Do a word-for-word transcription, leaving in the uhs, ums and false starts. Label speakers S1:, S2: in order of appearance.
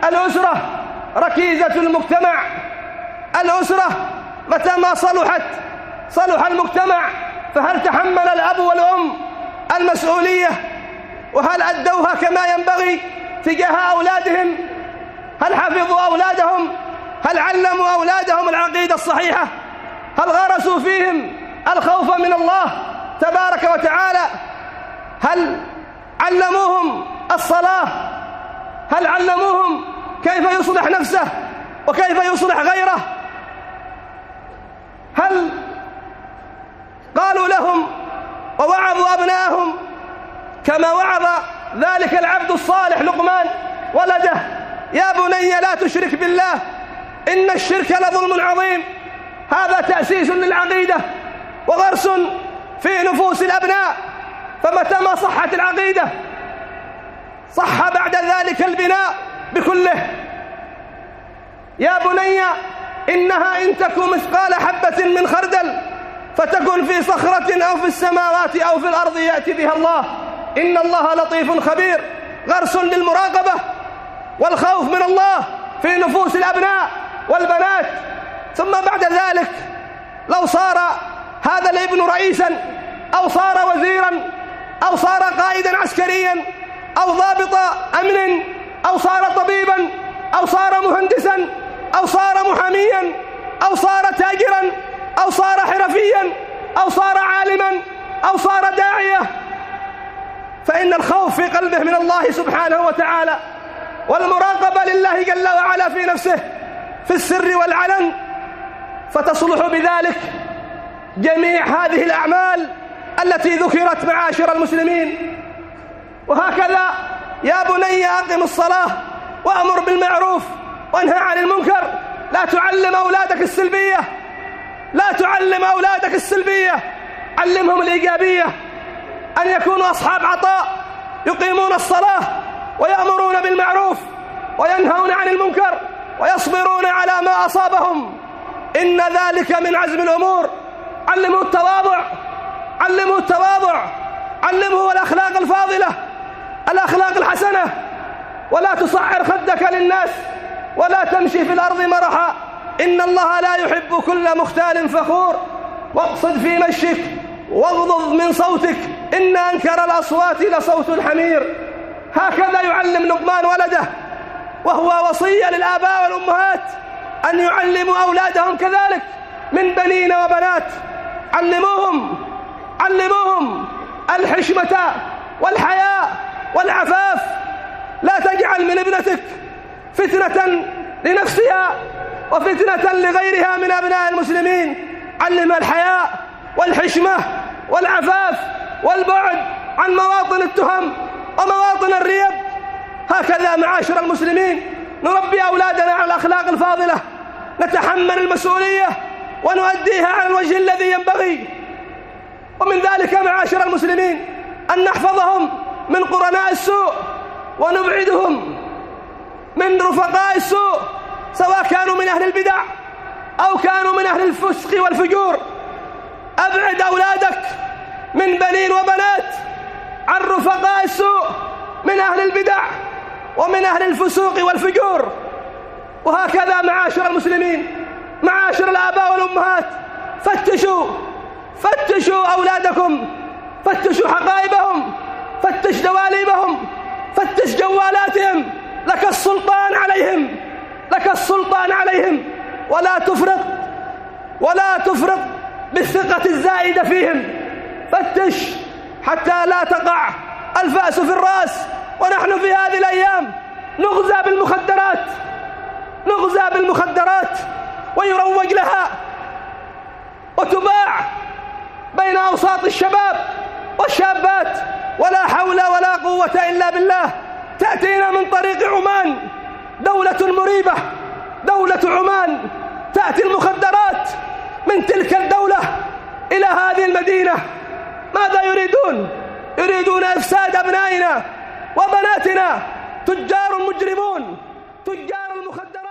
S1: الأسرة ركيزة المجتمع. الأسرة متى ما صلحت صلح المجتمع. فهل تحمل الأب والأم المسؤولية؟ وهل أدوها كما ينبغي تجاه أولادهم؟ هل حفظوا أولادهم؟ هل علموا أولادهم العقيدة الصحيحة؟ هل غرسوا فيهم الخوف من الله تبارك وتعالى؟ هل علموهم الصلاة؟ هل علموهم كيف يصلح نفسه وكيف يصلح غيره؟ هل قالوا لهم ووعظوا أبنائهم كما وعظ ذلك العبد الصالح لقمان ولده: يا بني لا تشرك بالله إن الشرك لظلم عظيم. هذا تأسيس للعقيدة وغرس في نفوس الأبناء. فمتى ما صحت العقيدة صح بعد ذلك البناء بكله. يا بني إنها إن تكن مثقال حبة من خردل فتكن في صخرة أو في السماوات أو في الأرض يأتي بها الله إن الله لطيف خبير. غرس للمراقبة والخوف من الله في نفوس الأبناء والبنات. ثم بعد ذلك لو صار هذا الابن رئيسا أو صار وزيرا أو صار قائدا عسكريا أو ضابط أمن أو صار طبيبا أو صار مهندسا أو صار محاميا أو صار تاجرا أو صار حرفيا أو صار عالما أو صار داعية، فإن الخوف في قلبه من الله سبحانه وتعالى والمراقبة لله جل وعلا في نفسه في السر والعلن، فتصلح بذلك جميع هذه الأعمال التي ذكرت معاشر المسلمين. وهكذا يا بني أقم الصلاة وأمر بالمعروف وانهى عن المنكر. لا تعلم أولادك السلبية، لا تعلم أولادك السلبية، علمهم الإيجابية، أن يكونوا أصحاب عطاء يقيمون الصلاة ويأمرون بالمعروف وينهون عن المنكر ويصبرون على ما أصابهم، إن ذلك من عزم الأمور. علموا التواضع، علموا التواضع، علموا الأخلاق الفاضلة، الأخلاق الحسنة، ولا تصعر خدك للناس ولا تمشي في الأرض مرحا، إن الله لا يحب كل مختال فخور. واقصد في مشيك واغضض من صوتك إن أنكر الأصوات لصوت الحمير. هكذا يعلم لقمان ولده، وهو وصية للآباء والأمهات أن يعلموا أولادهم كذلك من بنين وبنات. علموهم علموهم الحشمة والحياء والعفاف. لا تجعل من ابنتك فتنة لنفسها وفتنة لغيرها من أبناء المسلمين. علمها الحياء والحشمة والعفاف والبعد عن مواطن التهم ومواطن الريب. هكذا معاشر المسلمين نربي أولادنا على الأخلاق الفاضلة، نتحمل المسؤولية ونؤديها على الوجه الذي ينبغي. ومن ذلك معاشر المسلمين أن نحفظهم من قرناء السوء ونبعدهم من رفقاء السوء، سواء كانوا من أهل البدع أو كانوا من أهل الفسق والفجور. أبعد أولادك من بنين وبنات عن رفقاء السوء من أهل البدع ومن أهل الفسوق والفجور. وهكذا معاشر المسلمين، معاشر الآباء والأمهات، فتشوا فتشوا أولادكم، فتشوا حقائبهم، فتش دواليبهم، فتش جوالاتهم. لك السلطان عليهم، لك السلطان عليهم، ولا تفرط ولا تفرط بالثقة الزائدة فيهم. فتش حتى لا تقع الفأس في الرأس. ونحن في هذه الأيام نغزى بالمخدرات، نغزى بالمخدرات ويروج لها وتباع بين أوساط الشباب والشابات، ولا حول ولا قوة إلا بالله. تأتينا من طريق عمان، دولة مريبة، دولة عمان، تأتي المخدرات من تلك الدولة إلى هذه المدينة. ماذا يريدون؟ يريدون إفساد أبنائنا وبناتنا. تجار مجرمون، تجار المخدرات.